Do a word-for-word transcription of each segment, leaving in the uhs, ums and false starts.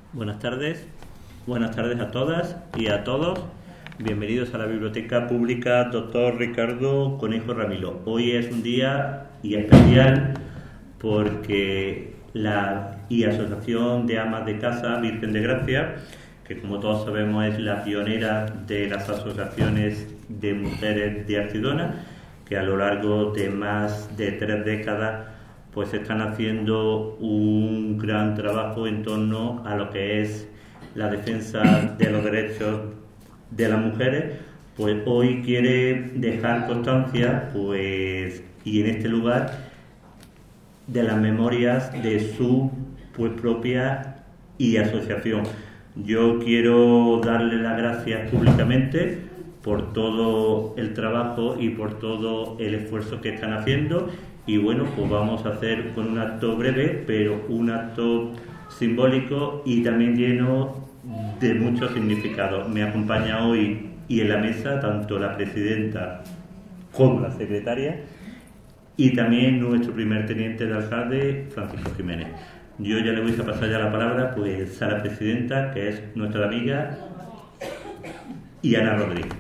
Buenas tardes, buenas tardes a todas y a todos. Bienvenidos a la Biblioteca Pública Doctor Ricardo Conejo Ramilo. Hoy es un día y especial porque la y Asociación de Amas de Casa Virgen de Gracia, que como todos sabemos es la pionera de las asociaciones de mujeres de Archidona, que a lo largo de más de tres décadas pues están haciendo un gran trabajo en torno a lo que es la defensa de los derechos de las mujeres. Pues hoy quiere dejar constancia, pues, y en este lugar, de las memorias de su pues propia y asociación. Yo quiero darle las gracias públicamente por todo el trabajo y por todo el esfuerzo que están haciendo. Y bueno, pues vamos a hacer con un acto breve, pero un acto simbólico y también lleno de mucho significado. Me acompaña hoy y en la mesa tanto la presidenta como la secretaria y también nuestro primer teniente de alcalde, Francisco Jiménez. Yo ya le voy a pasar ya la palabra pues a la presidenta, que es nuestra amiga, y Ana Rodríguez.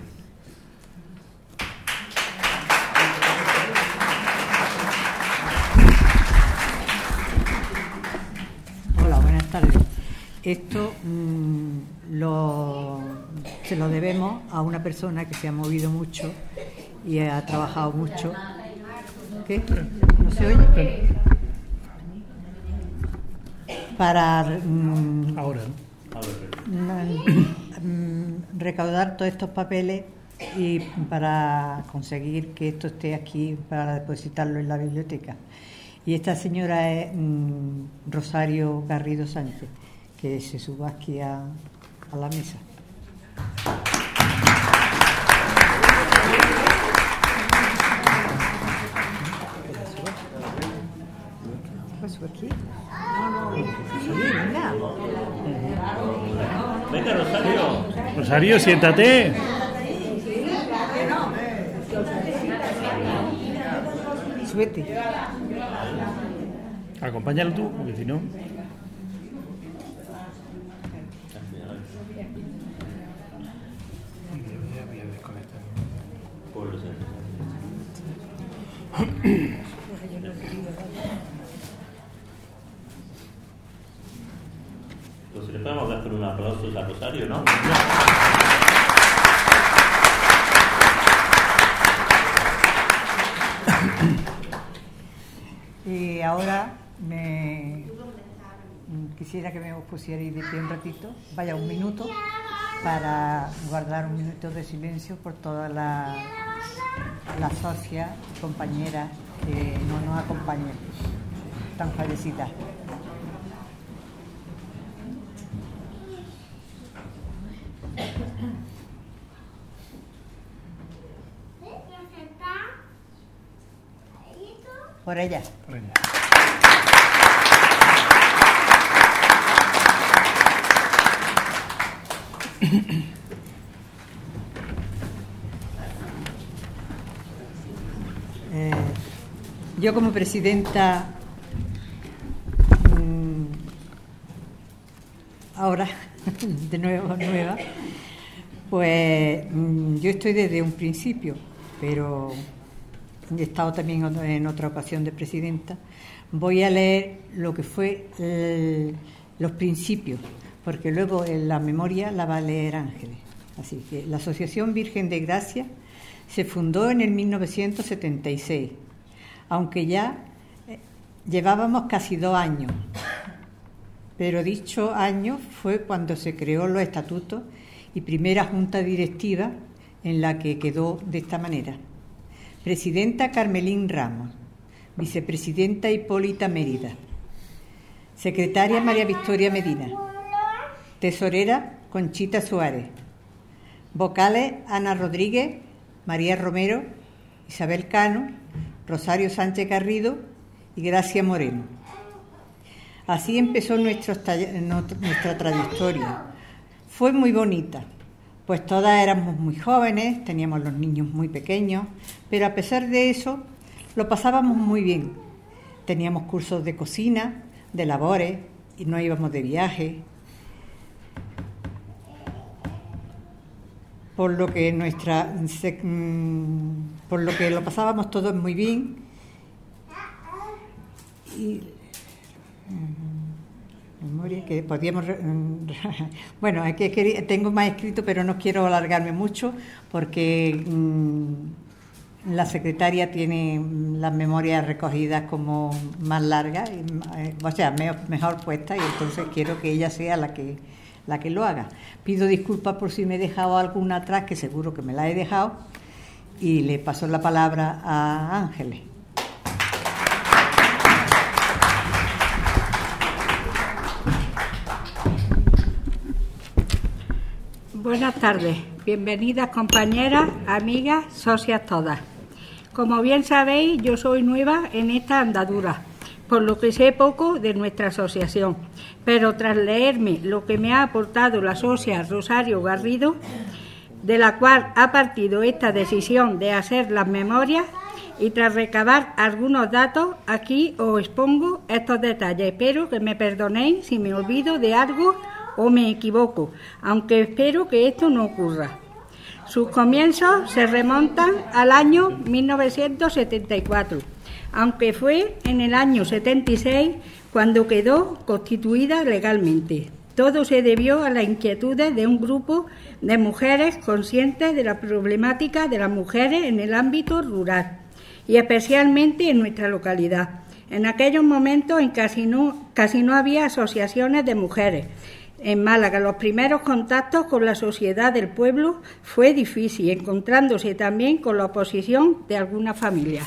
Esto mmm, lo, se lo debemos a una persona que se ha movido mucho y ha trabajado mucho. ¿Qué? ¿No se oye? Para mmm, ahora mmm, recaudar todos estos papeles y para conseguir que esto esté aquí para depositarlo en la biblioteca. Y esta señora es mmm, Rosario Garrido Sánchez, que se suba aquí a, a la mesa. ¿Puedo subir aquí? No, no, subir, venga. Venga, Rosario. Rosario, siéntate. Súbete. Acompáñalo tú, porque si no... Pues le podemos dar con un aplauso a Rosario, ¿no? Y ahora me quisiera que me pusierais de pie un ratito, vaya un minuto, para guardar un minuto de silencio por todas las la socias, compañeras que no nos acompañan, tan fallecidas. Por ella. Por ella. Eh, yo como presidenta mmm, ahora de nuevo nueva pues mmm, yo estoy desde un principio, pero he estado también en otra ocasión de presidenta. Voy a leer lo que fue el, los principios, porque luego en la memoria la va a leer Ángeles. Así que la Asociación Virgen de Gracia se fundó en el mil novecientos setenta y seis, aunque ya llevábamos casi dos años, pero dicho año fue cuando se creó los estatutos y primera junta directiva, en la que quedó de esta manera: presidenta Carmelín Ramos, vicepresidenta Hipólita Mérida, secretaria María Victoria Medina, tesorera Conchita Suárez, vocales Ana Rodríguez, María Romero, Isabel Cano, Rosario Sánchez Garrido y Gracia Moreno. Así empezó nuestro, nuestra trayectoria. Fue muy bonita, pues todas éramos muy jóvenes, teníamos los niños muy pequeños, pero a pesar de eso lo pasábamos muy bien. Teníamos cursos de cocina, de labores, y no íbamos de viaje. por lo que nuestra se, por lo que lo pasábamos todos muy bien y memoria que podíamos bueno, es que tengo más escrito, pero no quiero alargarme mucho porque mmm, la secretaria tiene las memorias recogidas como más largas, o sea, mejor puestas, y entonces quiero que ella sea la que la que lo haga. Pido disculpas por si me he dejado alguna atrás, que seguro que me la he dejado, y le paso la palabra a Ángeles. Buenas tardes, bienvenidas compañeras, amigas, socias todas. Como bien sabéis, yo soy nueva en esta andadura, por lo que sé poco de nuestra asociación, pero tras leerme lo que me ha aportado la socia Rosario Garrido, de la cual ha partido esta decisión de hacer las memorias, y tras recabar algunos datos, aquí os expongo estos detalles. Espero que me perdonéis si me olvido de algo o me equivoco, aunque espero que esto no ocurra. Sus comienzos se remontan al año mil novecientos setenta y cuatro, aunque fue en el año setenta y seis cuando quedó constituida legalmente. Todo se debió a las inquietudes de un grupo de mujeres conscientes de la problemática de las mujeres en el ámbito rural y especialmente en nuestra localidad. En aquellos momentos en casi no, casi no había asociaciones de mujeres. En Málaga, los primeros contactos con la sociedad del pueblo fue difícil, encontrándose también con la oposición de algunas familias.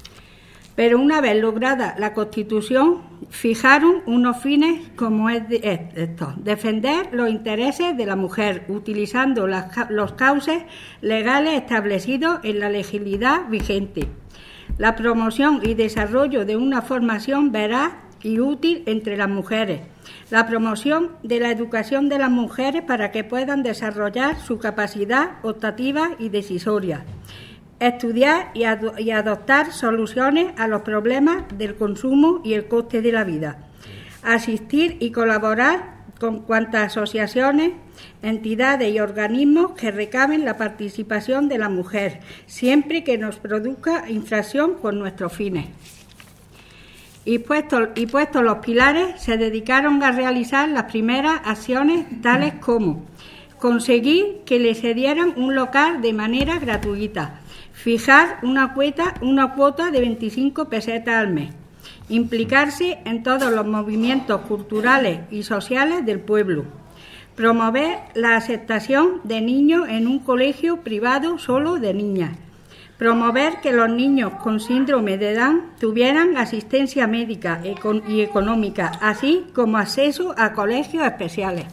Pero una vez lograda la Constitución, fijaron unos fines como es esto: defender los intereses de la mujer, utilizando las, los cauces legales establecidos en la legislación vigente, la promoción y desarrollo de una formación veraz y útil entre las mujeres, la promoción de la educación de las mujeres para que puedan desarrollar su capacidad optativa y decisoria, estudiar y, ad- y adoptar soluciones a los problemas del consumo y el coste de la vida, asistir y colaborar con cuantas asociaciones, entidades y organismos que recaben la participación de la mujer, siempre que nos produzca infracción con nuestros fines. Y puestos, y puestos los pilares, se dedicaron a realizar las primeras acciones, tales como conseguir que le cedieran un local de manera gratuita, fijar una cuota, una cuota de veinticinco pesetas al mes, implicarse en todos los movimientos culturales y sociales del pueblo, promover la aceptación de niños en un colegio privado solo de niñas, promover que los niños con síndrome de Down tuvieran asistencia médica y económica, así como acceso a colegios especiales.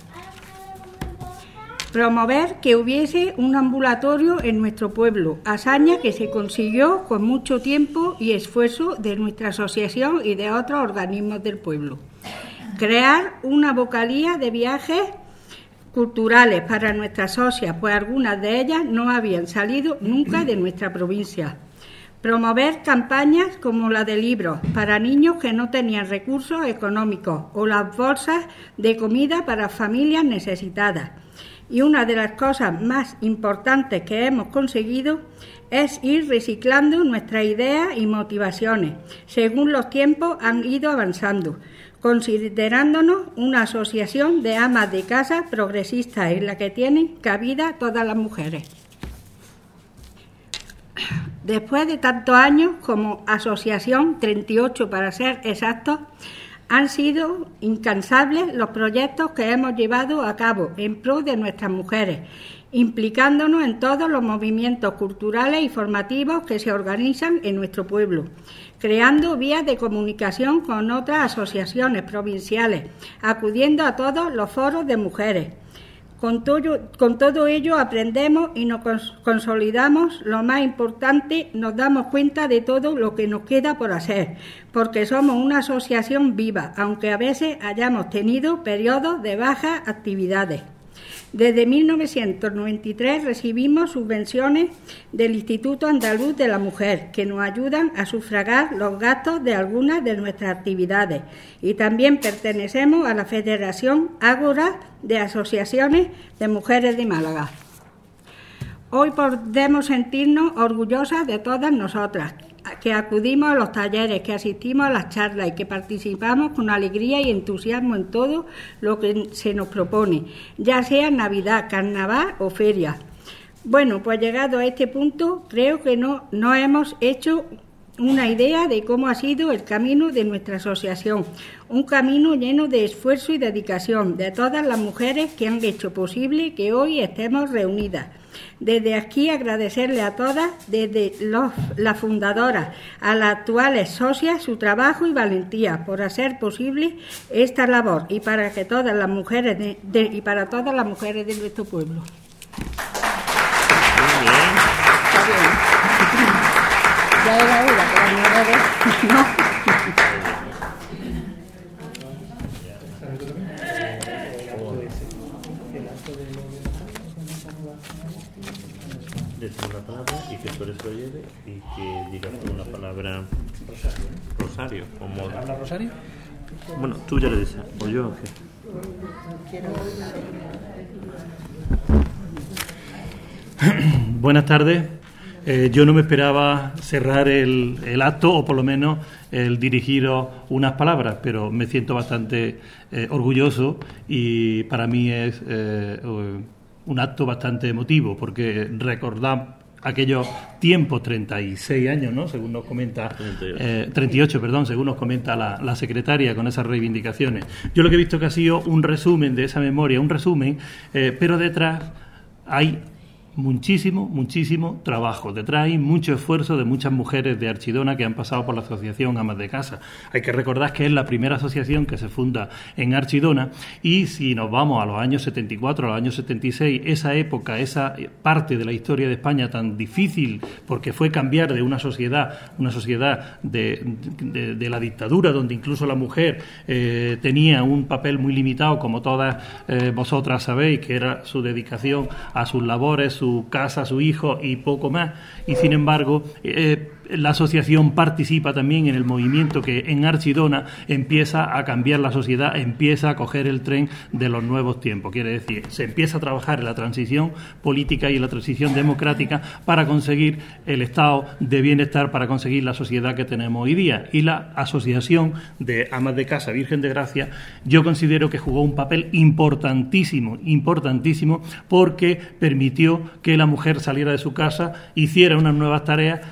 Promover que hubiese un ambulatorio en nuestro pueblo, hazaña que se consiguió con mucho tiempo y esfuerzo de nuestra asociación y de otros organismos del pueblo. Crear una vocalía de viajes culturales para nuestras socias, pues algunas de ellas no habían salido nunca de nuestra provincia. Promover campañas como la de libros para niños que no tenían recursos económicos o las bolsas de comida para familias necesitadas. Y una de las cosas más importantes que hemos conseguido es ir reciclando nuestras ideas y motivaciones según los tiempos han ido avanzando, considerándonos una asociación de amas de casa progresistas en la que tienen cabida todas las mujeres. Después de tantos años como asociación, treinta y ocho para ser exactos, han sido incansables los proyectos que hemos llevado a cabo en pro de nuestras mujeres, implicándonos en todos los movimientos culturales y formativos que se organizan en nuestro pueblo, creando vías de comunicación con otras asociaciones provinciales, acudiendo a todos los foros de mujeres. Con todo, con todo ello aprendemos y nos consolidamos. Lo más importante, nos damos cuenta de todo lo que nos queda por hacer, porque somos una asociación viva, aunque a veces hayamos tenido periodos de bajas actividades. Desde mil novecientos noventa y tres recibimos subvenciones del Instituto Andaluz de la Mujer, que nos ayudan a sufragar los gastos de algunas de nuestras actividades, y también pertenecemos a la Federación Ágora de Asociaciones de Mujeres de Málaga. Hoy podemos sentirnos orgullosas de todas nosotras, que acudimos a los talleres, que asistimos a las charlas y que participamos con alegría y entusiasmo en todo lo que se nos propone, ya sea Navidad, Carnaval o feria. Bueno, pues llegado a este punto, creo que no, no hemos hecho una idea de cómo ha sido el camino de nuestra asociación, un camino lleno de esfuerzo y dedicación de todas las mujeres que han hecho posible que hoy estemos reunidas. Desde aquí agradecerle a todas, desde los, las fundadoras a las actuales socias, su trabajo y valentía por hacer posible esta labor y para que todas las mujeres de, de, y para todas las mujeres de nuestro pueblo. Muy bien. Está bien. Ya era hora, pero no era no. Decir una palabra y que Sore se lo lleve y que diga una palabra Rosario, Rosario como... ¿Habla Rosario? Bueno, tú ya le dices, o yo o qué. Buenas tardes. Eh, yo no me esperaba cerrar el, el acto o por lo menos el dirigiros unas palabras, pero me siento bastante eh, orgulloso y para mí es eh, un acto bastante emotivo porque recordar aquellos tiempos, treinta y seis años, ¿no? Según nos comenta, treinta y ocho, eh, treinta y ocho perdón, según nos comenta la, la secretaria con esas reivindicaciones. Yo lo que he visto que ha sido un resumen de esa memoria, un resumen, eh, pero detrás hay muchísimo, muchísimo trabajo. Detrás hay mucho esfuerzo de muchas mujeres de Archidona que han pasado por la asociación Amas de Casa. Hay que recordar que es la primera asociación que se funda en Archidona y si nos vamos a los años setenta y cuatro, a los años setenta y seis, esa época, esa parte de la historia de España tan difícil porque fue cambiar de una sociedad, una sociedad de, de, de la dictadura donde incluso la mujer eh, tenía un papel muy limitado, como todas eh, vosotras sabéis, que era su dedicación a sus labores, su casa, su hijo y poco más. Y sin embargo, eh, la asociación participa también en el movimiento que en Archidona empieza a cambiar la sociedad, empieza a coger el tren de los nuevos tiempos. Quiere decir, se empieza a trabajar en la transición política y en la transición democrática para conseguir el estado de bienestar, para conseguir la sociedad que tenemos hoy día. Y la Asociación de Amas de Casa Virgen de Gracia, yo considero que jugó un papel importantísimo, importantísimo, porque permitió que la mujer saliera de su casa, hiciera unas nuevas tareas,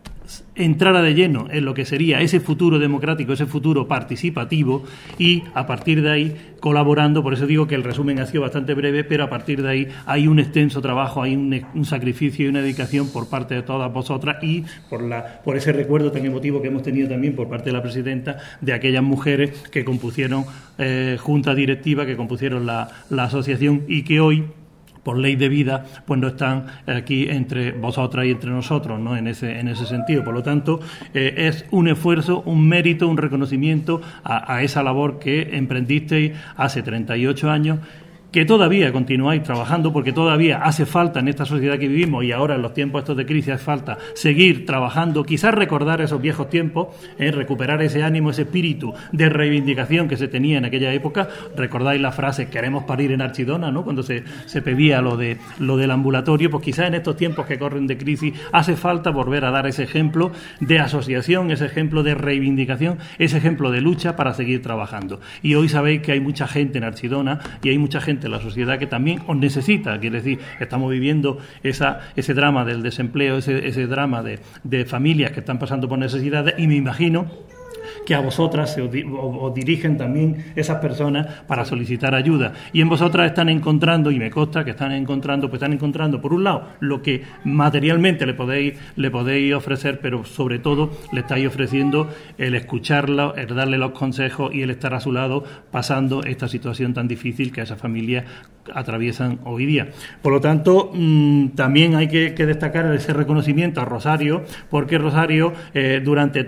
entrara de lleno en lo que sería ese futuro democrático, ese futuro participativo y a partir de ahí colaborando. Por eso digo que el resumen ha sido bastante breve, pero a partir de ahí hay un extenso trabajo, hay un, un sacrificio y una dedicación por parte de todas vosotras y por, la, por ese recuerdo tan emotivo que hemos tenido también por parte de la presidenta de aquellas mujeres que compusieron eh, junta directiva, que compusieron la, la asociación y que hoy, por ley de vida, pues no están aquí entre vosotras y entre nosotros, ¿no? En ese en ese sentido. Por lo tanto, eh, es un esfuerzo, un mérito, un reconocimiento a, a esa labor que emprendisteis hace treinta y ocho años, que todavía continuáis trabajando, porque todavía hace falta en esta sociedad que vivimos y ahora en los tiempos estos de crisis hace falta seguir trabajando, quizás recordar esos viejos tiempos, eh, recuperar ese ánimo, ese espíritu de reivindicación que se tenía en aquella época. Recordáis la frase "queremos parir en Archidona", ¿no? Cuando se, se pedía lo de lo del ambulatorio, pues quizás en estos tiempos que corren de crisis hace falta volver a dar ese ejemplo de asociación, ese ejemplo de reivindicación, ese ejemplo de lucha para seguir trabajando. Y hoy sabéis que hay mucha gente en Archidona y hay mucha gente en la sociedad que también os necesita. Quiere decir, estamos viviendo esa, ese drama del desempleo, ese, ese drama de, de familias que están pasando por necesidades y me imagino que a vosotras se os, os dirigen también esas personas para solicitar ayuda y en vosotras están encontrando, y me consta que están encontrando, pues están encontrando por un lado lo que materialmente le podéis le podéis ofrecer, pero sobre todo le estáis ofreciendo el escucharla, el darle los consejos y el estar a su lado pasando esta situación tan difícil que esas familias atraviesan hoy día. Por lo tanto, mmm, también hay que, que destacar ese reconocimiento a Rosario, porque Rosario eh, durante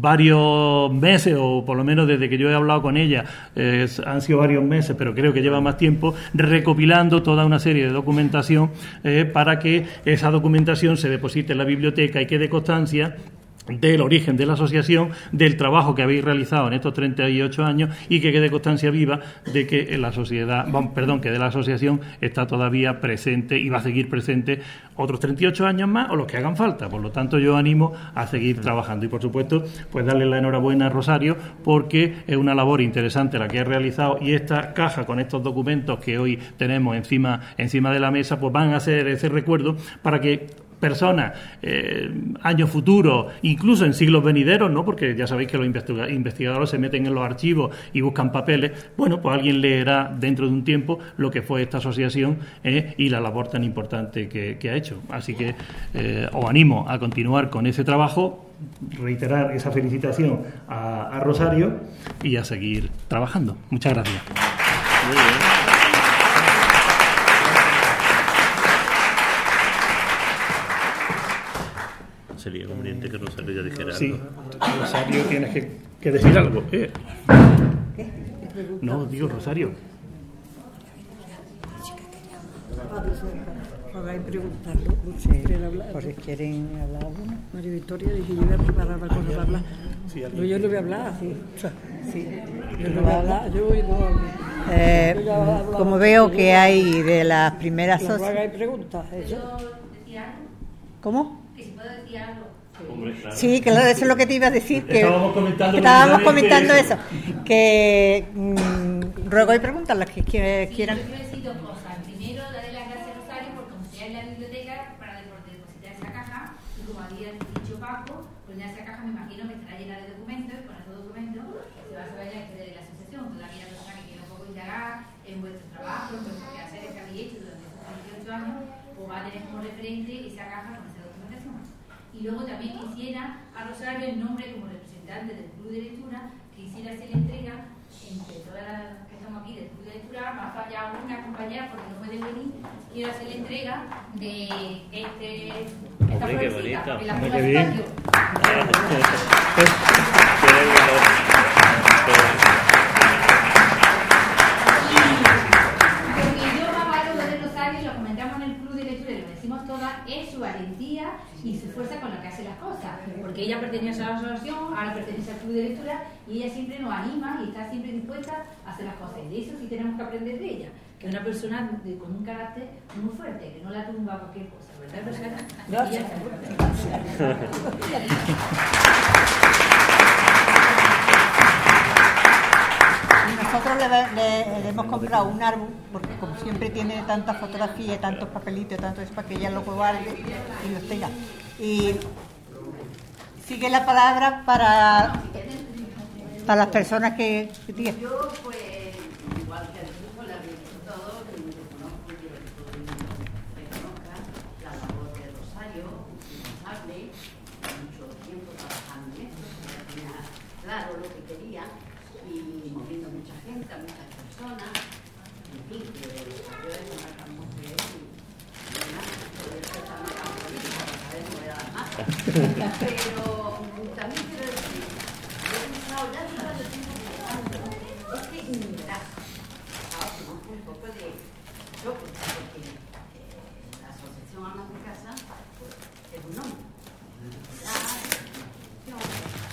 varios meses, o por lo menos desde que yo he hablado con ella, eh, han sido varios meses, pero creo que lleva más tiempo, recopilando toda una serie de documentación eh, para que esa documentación se deposite en la biblioteca y quede constancia del origen de la asociación, del trabajo que habéis realizado en estos treinta y ocho años y que quede constancia viva de que la sociedad, perdón, que de la asociación está todavía presente y va a seguir presente otros treinta y ocho años más o los que hagan falta. Por lo tanto, yo animo a seguir trabajando y, por supuesto, pues darle la enhorabuena a Rosario porque es una labor interesante la que ha realizado y esta caja con estos documentos que hoy tenemos encima, encima de la mesa, pues van a ser ese recuerdo para que personas, eh, años futuros, incluso en siglos venideros, ¿no? Porque ya sabéis que los investiga- investigadores se meten en los archivos y buscan papeles. Bueno, pues alguien leerá dentro de un tiempo lo que fue esta asociación eh, y la labor tan importante que, que ha hecho. Así que eh, os animo a continuar con ese trabajo, reiterar esa felicitación a, a Rosario y a seguir trabajando. Muchas gracias. Muy bien. Sería conveniente que Rosario ya dijera Sí, algo. Rosario, tienes que, que decir algo. ¿eh? No, digo Rosario. Para preguntarlo, ¿quieren hablar? Por si quieren hablar alguno. María Victoria, dije, yo voy a preparar la cosa para hablar. Sí, Pero yo no voy a hablar así. O sea, Sí. yo no voy a hablar, yo voy no hablo. Eh, como veo que hay de las primeras Las sociedades. hay preguntas, eso. ¿Cómo? Que si puedo decir algo. Hombre, claro. Sí, claro, eso es lo que te iba a decir. Que Estábamos comentando estábamos precisamente comentando eso. eso. Que mm, ruego y preguntas las que qui- Sí, quieran. yo quiero decir dos cosas. Primero, darle las gracias a Rosario por confiar en la biblioteca para depositar esa caja. Y como había dicho Paco, pues ya esa caja me imagino que estará llena de documentos. Y con esos documentos se va a saber la historia de la asociación. Todavía la persona que quiera un poco indagar en vuestro trabajo, en vuestros quehaceres que habéis hecho durante estos treinta y ocho años, pues va a tener como referente esa caja con esa documentación. Y luego también quisiera a Rosario, en nombre como representante del Club de Lectura, que hiciera hacer la entrega entre todas las que estamos aquí del Club de Lectura, más falla una compañera porque no puede venir, quiero hacer la entrega de este, esta Hombre, qué florecita, bonito. que la Hombre, ponga qué bien. Rosario. Lo que yo más valoro de Rosario, y lo comentamos en el Club de Lectura y lo decimos todas, es su valentía y su fuerza con la que hace las cosas. Porque ella pertenece a la asociación, ahora pertenece al Club de Lectura y ella siempre nos anima y está siempre dispuesta a hacer las cosas. Y de eso sí tenemos que aprender de ella, que es una persona de- con un carácter muy fuerte, que no la tumba cualquier cosa, ¿verdad, Rosario? Gracias. Nosotros le, le- le hemos comprado un árbol, porque como siempre tiene tantas fotografías, tantos papelitos, tanto es para que ella lo guarde y los tenga. Y sigue la palabra para, para las personas que, que digan. Yo, pues, igual que el grupo, la visto todo, que me reconozco y quiero que todo el mundo reconozca la labor de Rosario, responsable, mucho tiempo trabajando en esto, que tenía claro lo que quería y moviendo mucha gente, a muchas personas, en fin, que yo es una gran mujer y nada, poder estar en la gran política, para saber cómo era la masa. Pero también quiero decir, yo he pensado, ya llevo el tiempo pensando, es que inmigrar, ahora tenemos un poco de choque, porque eh, la asociación Amas de Casa pues, es un nombre. La asociación,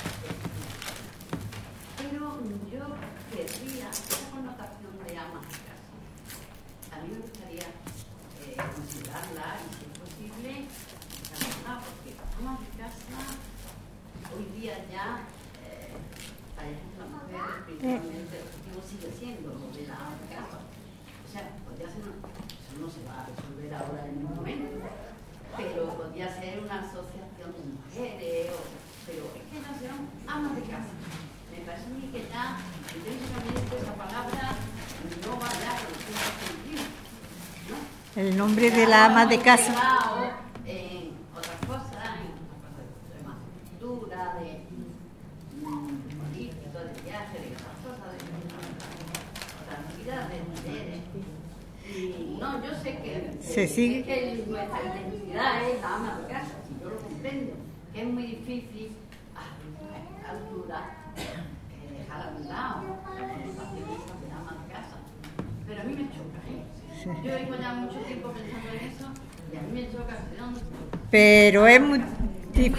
pero yo querría esa connotación de Amas de Casa. A mí me gustaría eh, considerarla y, si es posible, llamarla, porque Amas de Casa hoy día ya, eh, para ejemplo, la mujer, principalmente el objetivo sigue siendo lo de la casa. O sea, podría ser, una, eso no se va a resolver ahora en un momento, pero podría ser una asociación de mujeres, o, pero es que no serán amas de casa. Me parece a mí que ya, intrínsecamente, esa palabra no va ya con el tiempo sentido, ¿no? El nombre de la ama de casa. En otras cosas, en otras cosas de más cultura, de mm, político, de viaje, de otras cosas, de otras actividades, de mujeres. Y no, yo sé que, Se que, sigue. que nuestra identidad es la ama de casa, si yo lo comprendo, que es muy difícil a esta altura eh, dejar a un lado la connotación esa de ama de casa. Pero a mí me choca, ¿eh? Yo vengo ya mucho tiempo pensando en eso y a mí me choca. ¿De dónde? Pero es muy difícil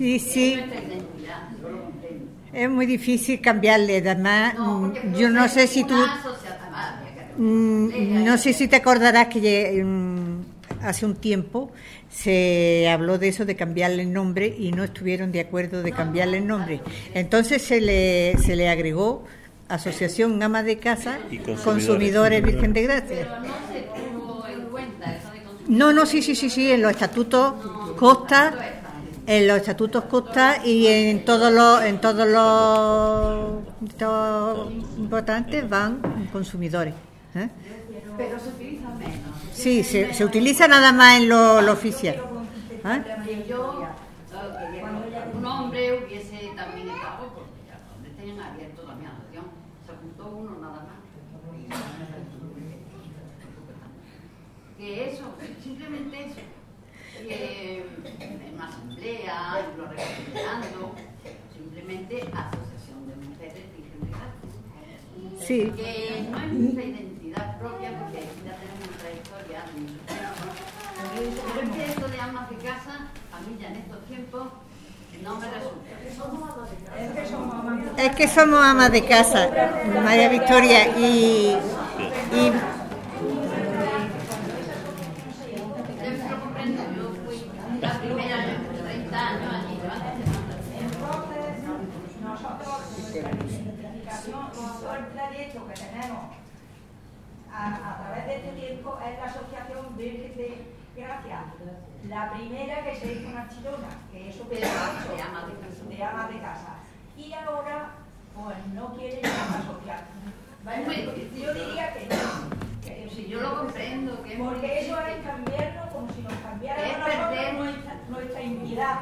Sí, sí. Es nuestra identidad, yo lo comprendo. Es muy difícil cambiarle, además, No, porque yo no sé si tú, una sociedad- ah, había que- mm, no sé si te acordarás que lle- mm, hace un tiempo se habló de eso, de cambiarle el nombre, y no estuvieron de acuerdo de cambiarle el nombre. Entonces se le, se le agregó Asociación Ama de Casa Y Consumidores. Consumidores Virgen de Gracia. Pero no se tuvo en cuenta eso de consumidores. No, no, sí, sí, sí, sí, en los estatutos consta, en los estatutos consta y en todos los, en todos los, estos importantes van consumidores. ¿eh? Pero se utiliza menos. Sí, se, se utiliza nada más en lo, lo oficial. ¿eh? Que yo eh, quería que un hombre hubiese también estado, porque ya donde tenían abierto también la asociación, se apuntó uno nada más. Que eso, simplemente eso. Que en una asamblea, lo representando, simplemente asociación de mujeres Virgen de Gracia. Sí. Que no es nuestra identidad propia, porque ya tenemos una trayectoria de mucho tiempo. Pero es que esto de amas de casa, a mí ya en estos tiempos, no me resulta. Es que somos amas de casa, María Victoria, y, y Yo lo comprendo, yo fui la primera de treinta años allí, yo antes de todo el trayecto que tenemos a, a través de este tiempo es la Asociación Virgen de Gracia, la primera que se hizo en Archidona, que eso que de amas de casa. de ama de casa, y ahora pues no quiere ya asociar. Yo diría que no, que Si yo lo comprendo, que es muy porque eso difícil. es cambiarlo como si nos cambiara Es a nosotros perder nuestra, nuestra intimidad.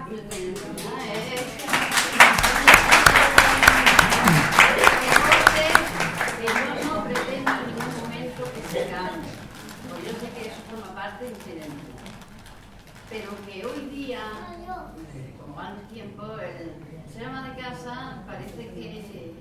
Que yo no pretendo en ningún momento que se cambie, porque yo sé que eso forma parte de mi identidad. Pero que hoy día, como va el tiempo, el ser ama de casa parece que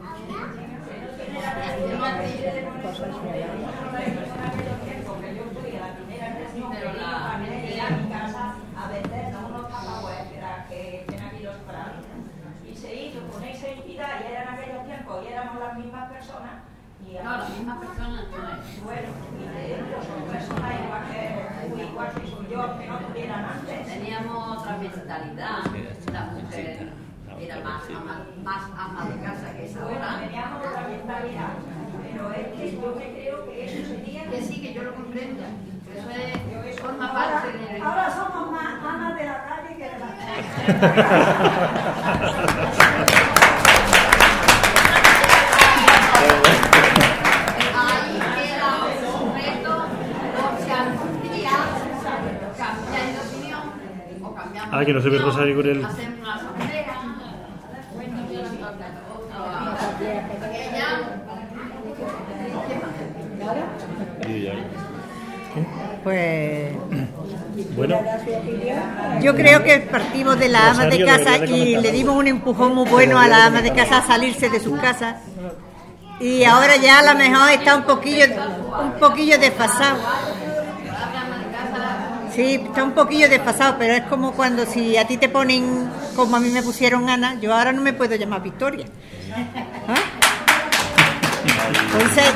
Pero la venía a mi casa a vendernos unos tupperware que tienen aquí los prados. Y se hizo con esa entidad, y eran aquellos tiempos, y éramos las mismas personas. Y no, las mismas personas no es. bueno, y de hecho son personas igual que, igual que soy yo, que no tuvieran antes. Teníamos otra mentalidad, la mujer era más ama, más ama de casa que es Bueno, ahora. teníamos otra mentalidad, pero es que yo me creo que eso sería... Que sí, que yo lo comprendo. Que eso es, forma parte de... Ahora somos más amas de la calle que de la Ahí queda un reto, por si algún día cambiáis de opinión o cambiamos Ah, que no se ve de opinión, Rosario con el- hacemos una asamblea. Bueno, yo no toca pues Bueno, yo creo que partimos de la ama de Rosario casa debería de y comentar. le dimos un empujón muy bueno a la ama de casa a salirse de sus casas, y ahora ya a lo mejor está un poquillo un poquillo desfasado. Sí, está un poquillo desfasado, pero es como cuando si a ti te ponen, como a mí me pusieron Ana, yo ahora no me puedo llamar Victoria. ¿Ah? Entonces,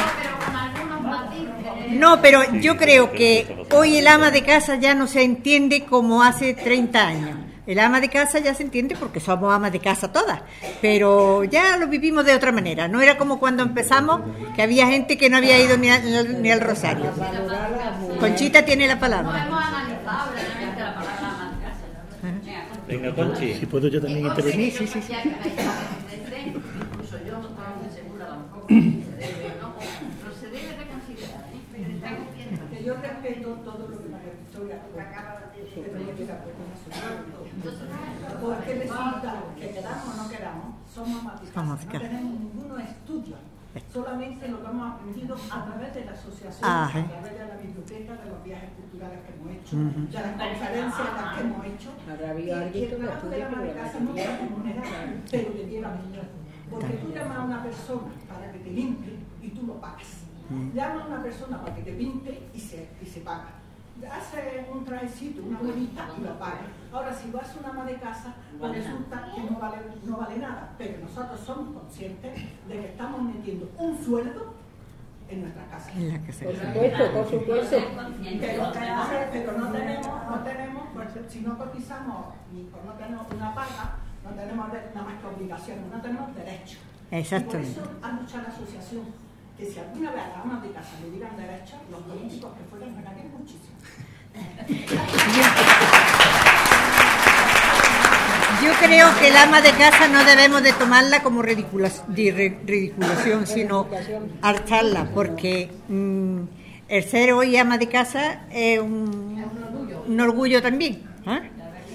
mm, no, pero yo creo que hoy el ama de casa ya no se entiende como hace treinta años. El ama de casa ya se entiende porque somos amas de casa todas, pero ya lo vivimos de otra manera. No era como cuando empezamos, que había gente que no había ido ni, a- ni al Rosario. Conchita tiene la palabra. hemos analizado brevemente la palabra ama de casa. Venga, Conchi. si puedo yo también intervenir. Sí, sí, sí. Incluso yo no estaba muy segura tampoco si se debe o no, pero se debe reconsiderar. ¿eh? Tengo que- Que yo respeto todo lo que María Victoria acaba de decir, pero yo estoy de acuerdo con eso. Porque resulta que queramos o no queramos, somos más de casa, Somos de no casa. tenemos ninguno estudio, solamente lo que hemos aprendido a través de la asociación, Ah, a eh. través de la biblioteca, de los viajes culturales que hemos hecho, Ujú. de las conferencias las que hemos hecho. Habrá habido Y- alguien y que el lo trabajo de estudie, la ama de pero casa la no está remunerado, pero le lleva mucho. Porque tú llamas a una persona para que te limpie y tú lo pagas. Llama a una persona para que te pinte y se, y se paga. hace un trajecito, una bonita y lo paga. Ahora, si lo hace una ama de casa, pues resulta que no vale, no vale nada. Pero nosotros somos conscientes de que estamos metiendo un sueldo en nuestra casa. En la casa. Por supuesto, por supuesto. Pero, pero no tenemos, no tenemos, pues, si no cotizamos y pues no tenemos una paga, no tenemos nada más que obligaciones, no tenemos derechos. Exactamente. Y por eso ha luchado la asociación, que si alguna vez a las amas de casa le dieran derechos, los políticos que fueran ganarían muchísimo. Yo creo que el ama de casa no debemos de tomarla como ridicula, de ridiculación, sino alzarla, porque mmm, el ser hoy ama de casa es un, un orgullo también. ¿eh?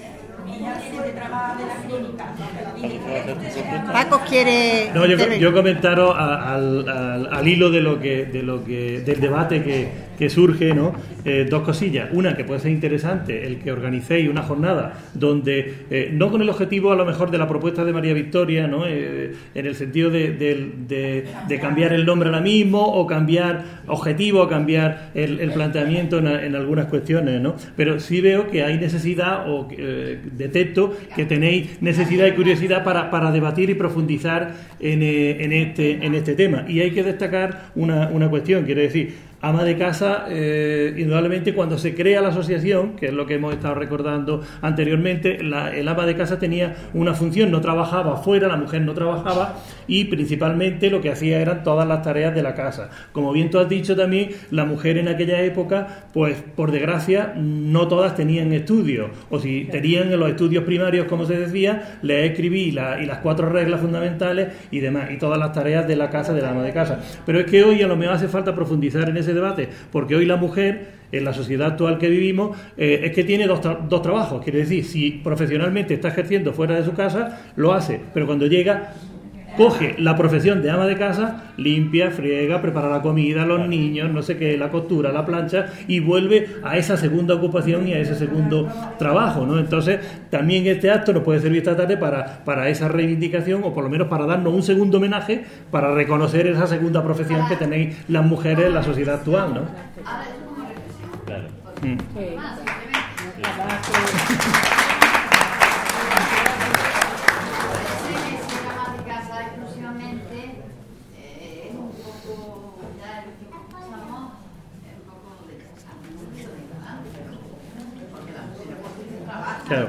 Paco quiere. No, yo, yo comentaros a, al, al, al hilo de lo que, de lo que, del debate que, que surge, ¿no? Eh, dos cosillas. Una, que puede ser interesante, el que organicéis una jornada donde, eh, no con el objetivo a lo mejor de la propuesta de María Victoria, ¿no? Eh, en el sentido de, de, de, de cambiar el nombre ahora mismo, o cambiar objetivo, o cambiar el, el planteamiento en, en algunas cuestiones, ¿no? Pero sí veo que hay necesidad, o eh, detecto que tenéis necesidad y curiosidad para, para debatir y profundizar en, eh, en, este, en este tema. Y hay que destacar una, una cuestión, quiero decir, ama de casa, eh, indudablemente cuando se crea la asociación, que es lo que hemos estado recordando anteriormente, la, el ama de casa tenía una función, no trabajaba fuera, la mujer no trabajaba, y principalmente lo que hacía eran todas las tareas de la casa. Como bien tú has dicho también, la mujer en aquella época, pues por desgracia, no todas tenían estudios, o si tenían los estudios primarios, como se decía, leer, escribir y, la, y las cuatro reglas fundamentales y demás, y todas las tareas de la casa, de la ama de casa. Pero es que hoy a lo mejor hace falta profundizar en ese debate, porque hoy la mujer, en la sociedad actual que vivimos, eh, es que tiene dos, tra- dos trabajos. Quiere decir, si profesionalmente está ejerciendo fuera de su casa, lo hace, pero cuando llega, coge la profesión de ama de casa, limpia, friega, prepara la comida, los niños, no sé qué, la costura, la plancha, y vuelve a esa segunda ocupación y a ese segundo trabajo, ¿no? Entonces, también este acto nos puede servir esta tarde para, para esa reivindicación, o por lo menos para darnos un segundo homenaje, para reconocer esa segunda profesión que tenéis las mujeres en la sociedad actual, ¿no? Claro. Mm. Claro.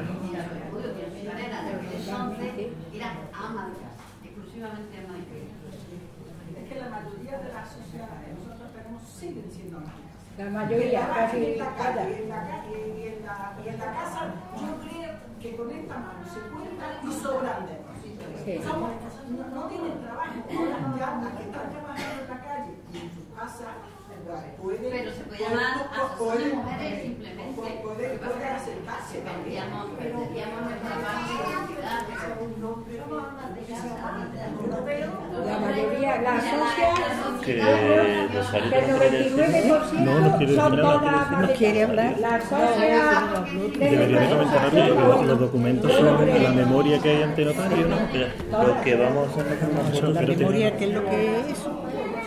Es que la mayoría de las sociedades que nosotros tenemos siguen siendo amas de casa. La mayoría, casi en la cada. calle, en la calle y en la, y en la casa, yo creo que con esta mano se cuentan y sobran de nosotros. Sí. Somos, no, no tienen trabajo, ahora ya las que están trabajando en la calle y en su casa, pueden, Pero se puede llamar asociación de mujeres simplemente. pueden, pueden, pueden acercarse también. Perderíamos nuestra parte de identidad. La mayoría, la sociedad, Que Rosario que el noventa y nueve por ciento No, no quiere son decir nada, todas amas ¿No de quiere casa. hablar? La sociedad Debería de comentar que los, los documentos son la memoria que hay ante notario, ¿no? Mira, lo que vamos a hacer es Eso, La espérate. memoria, ¿qué es lo que es eso?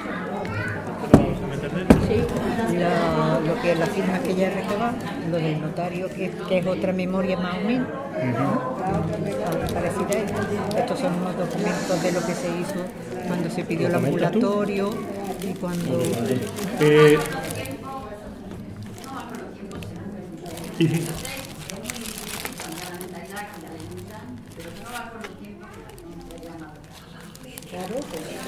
La, lo que es la firma que ya recaba, lo del notario, que, que es otra memoria más o menos, ¿no? Algo parecido a esto. Estos son los documentos de lo que se hizo cuando se pidió el ¿Lo comentas tú? ambulatorio y cuando... Eh, sí, sí. Claro, pues.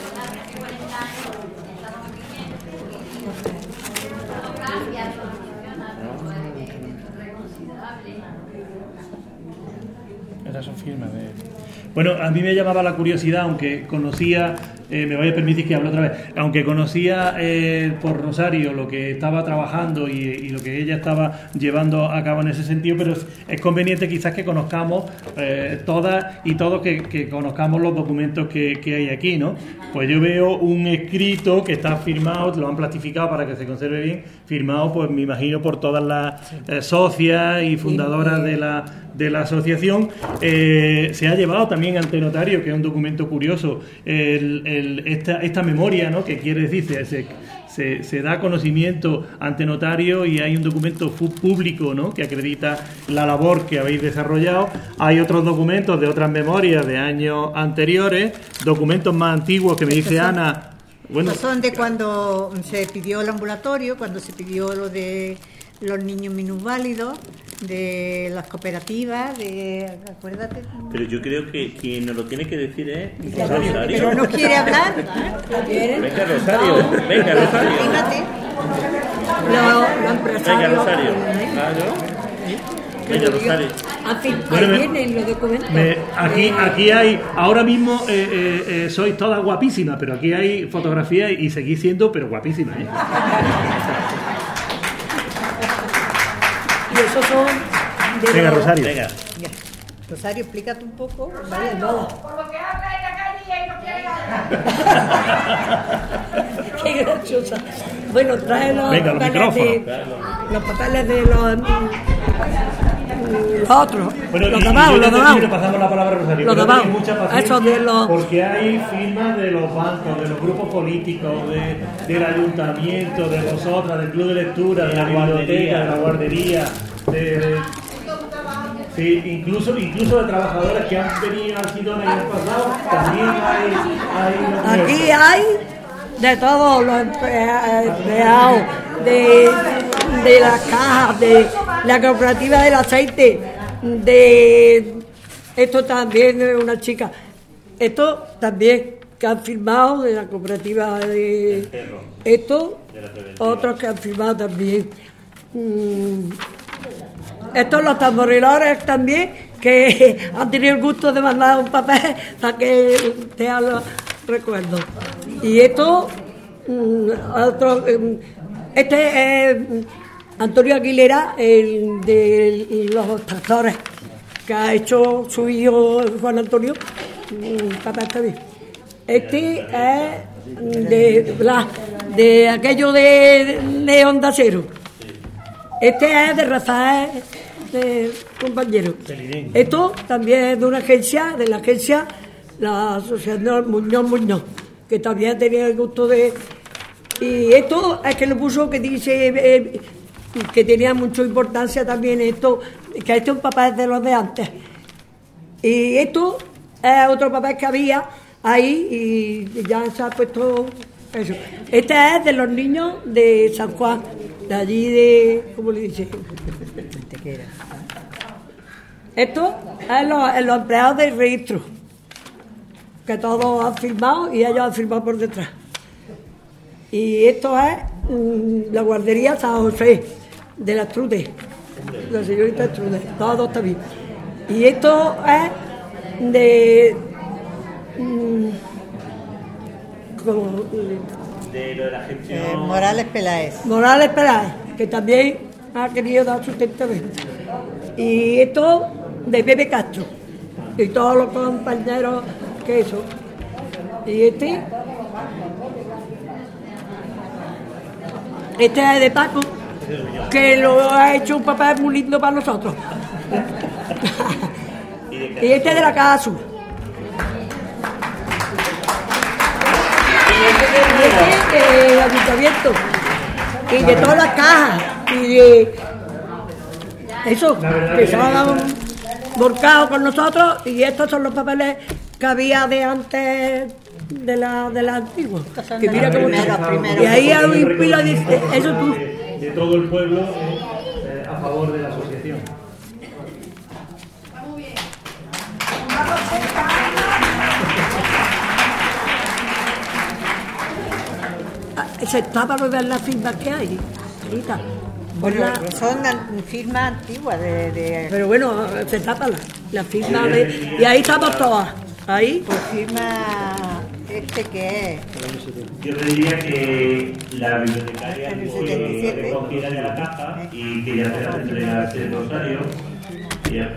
Esas son firmas de... Bueno, a mí me llamaba la curiosidad, aunque conocía, eh, me vaya a permitir que hable otra vez, aunque conocía eh, por Rosario lo que estaba trabajando y, y lo que ella estaba llevando a cabo en ese sentido, pero es, es conveniente quizás que conozcamos eh, todas y todos que, que conozcamos los documentos que, que hay aquí, ¿no? Pues yo veo un escrito que está firmado, lo han plastificado para que se conserve bien, firmado, pues me imagino, por todas las eh, socias y fundadoras de la, de la asociación. Eh, se ha llevado también ante notario, que es un documento curioso, el, el, esta, esta memoria, ¿no? Que quiere decir, se, se, se, se da conocimiento ante notario y hay un documento público, ¿no?, que acredita la labor que habéis desarrollado. Hay otros documentos de otras memorias de años anteriores, documentos más antiguos que me dice son, Ana. Bueno, son de cuando se pidió el ambulatorio, cuando se pidió lo de los niños minusválidos, de las cooperativas, de... acuérdate. Pero yo creo que quien nos lo tiene que decir es Rosario. Rosario. Pero no quiere hablar. Venga, Rosario. Venga, Rosario. Fíjate. Los, los empresarios. Venga, Rosario. Claro. Venga, Rosario. En fin, Bueno, ahí me- vienen los documentos. me- aquí, Eh, aquí hay, ahora mismo eh, eh, eh, sois todas guapísimas, pero aquí hay fotografías y seguís siendo, pero guapísimas, ¿eh? Y esos son de Venga, los- Rosario. Venga. Ya. Rosario, explícate un poco. Vale, no. Por lo que habla en la calle y no quiere hablar. Qué graciosa. Bueno, trae los Venga, los papeles de, micrófonos. los papeles de los, mm, los otros, Bueno, los y- y damados, yo los le damados. le pasamos la palabra a Rosario. Los pero damados. tenéis mucha paciencia, Esos de los- porque hay firmas de los bancos, de los grupos políticos, de, del ayuntamiento, de vosotras, del club de lectura, de la biblioteca, de la guardería, de, de- sí, incluso, incluso de trabajadores que han venido al Sidón el año pasado, también hay, hay Aquí hay de todos los emplea- empleados, de, de las cajas, de la cooperativa del aceite, de esto también es una chica, esto también que han firmado de la cooperativa de esto, otros que han firmado también. Mm, Estos los tamboriladores también, que han tenido el gusto de mandar un papel para que te haga recuerdo. Y esto, mm, otro, mm, este es mm, Antonio Aguilera, el de los tractores, que ha hecho su hijo Juan Antonio, un papel también. Este es de, la- de aquello de, de Onda Cero. Este es de Rafael, de compañero. Esto también es de una agencia, de la agencia, la Asociación Muñoz Muñoz, que también tenía el gusto de... Y esto es que lo puso, que dice eh, que tenía mucha importancia también esto, que este es un papel de los de antes. Y esto es otro papel que había ahí y ya se ha puesto eso. Este es de los niños de San Juan, de allí de, ¿cómo le dice? Esto es los, es los empleados del registro, que todos han firmado y ellos han firmado por detrás. Y esto es mm, la guardería San José, de la Trude, la señorita Trude, todos también. Y esto es de... mm, como, De lo de la gestión. Eh, Morales Peláez. Morales Peláez, que también ha querido dar sustentamiento. Y esto de Pepe Castro, y todos los compañeros que eso. Y este, este es de Paco, que lo ha hecho un papel muy lindo para nosotros. Y este es de la Caja Azul. Y este del ayuntamiento. Y de todas las cajas. Y de eso, que se han volcado con nosotros. Y estos son los papeles que había de antes de la, de la antigua. son Que de mira los cómo primeros, está. primeros. Y ahí hay un pila de eso tú. de, de todo el pueblo eh, a favor de la asociación. Se está para ver las firmas que hay. Ahorita. Bueno, Ponla- son an- firmas antiguas de, de Pero bueno, se tapa la, la firma de... Y ahí estamos todas. Ahí. pues firma este que es Yo te diría que la bibliotecaria En el que setenta y siete. recogiera de la caja y que ya se la entregase el Rosario. Y ya.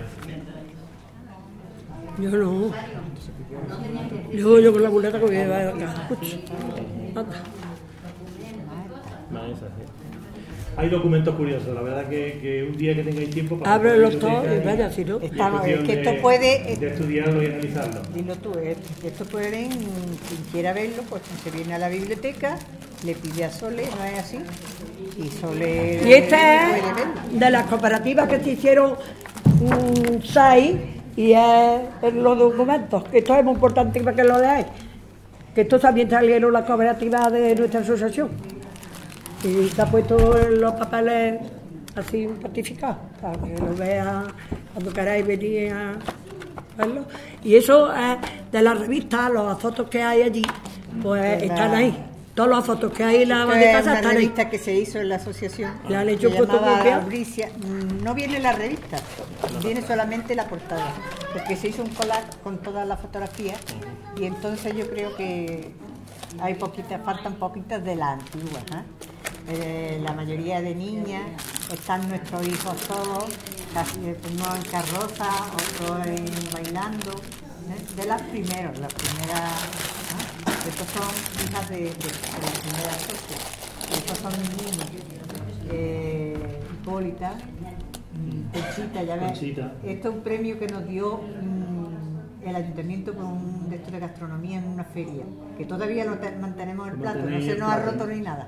Yo no. Yo, yo con la muleta que voy a llevar acá. Anda. Más esa, sí. Hay documentos curiosos, la verdad que, que un día que tengáis tiempo para ábrelos todos y vaya, si no. Estamos, es que esto de, puede. de estudiarlo y analizarlo. Dilo tú, eh, esto pueden, quien quiera verlo, pues se viene a la biblioteca, le pide a Sole, ¿no es así? Y Sole. Y esta puede es verlo. de las cooperativas que se hicieron mmm, seis y es en los documentos, que esto es muy importante para que lo leáis. Que estos también salieron las cooperativas de nuestra asociación. Y está puesto en los papeles así certificados, para que lo vean cuando queráis venir a verlo. Y eso es de las revistas, las fotos que hay allí, pues De la- están ahí. Todas las fotos que hay en la Esto de es casa una están ahí. revista que se hizo en la asociación. Le han hecho se llamaba fotocopia. Bricia. Mm, No viene la revista, viene solamente la portada, porque se hizo un collage con todas las fotografías y entonces yo creo que hay poquitas, faltan poquitas de las antiguas. ¿eh? Eh, la mayoría de niñas, están nuestros hijos todos, casi uno en carroza, otro en bailando, ¿eh? De las primeras, las primeras. ¿eh? Estos son hijas de, de, de la primera socia. Estos son niños. Eh, Hipólita, mm, Conchita, ya ves. Conchita. Esto es un premio que nos dio mm, el ayuntamiento con un de estos de gastronomía en una feria, que todavía lo te- mantenemos el Lo plato, no mantenéis se el nos ha plato. roto ni nada.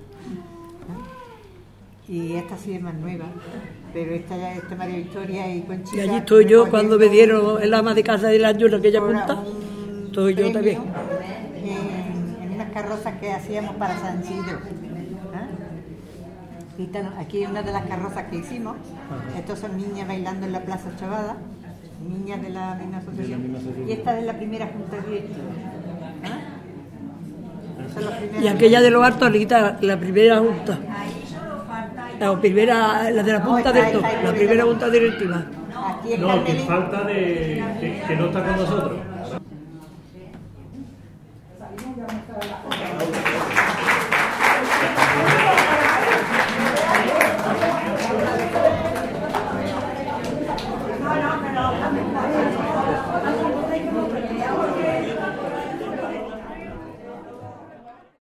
Y esta sí es más nueva, pero esta ya esta María Victoria y Conchita. Y allí estoy yo cuando me recogiendo dieron el ama de casa del año en aquella ahora punta. un Estoy yo premio también. En, en unas carrozas que hacíamos para San Isidro. ¿Ah? Y esta- aquí hay una de las carrozas que hicimos. Estos son niñas bailando en la Plaza Chavada, niñas de la misma asociación. misma asociación. Y esta es la primera junta directiva. ¿Ah? Son las primeras- Y aquella de los Hartos, Anita, la primera junta. La primera, la de la punta del todo, la primera junta directiva. Aquí es No, que Carmelita. falta de que, que no está con nosotros.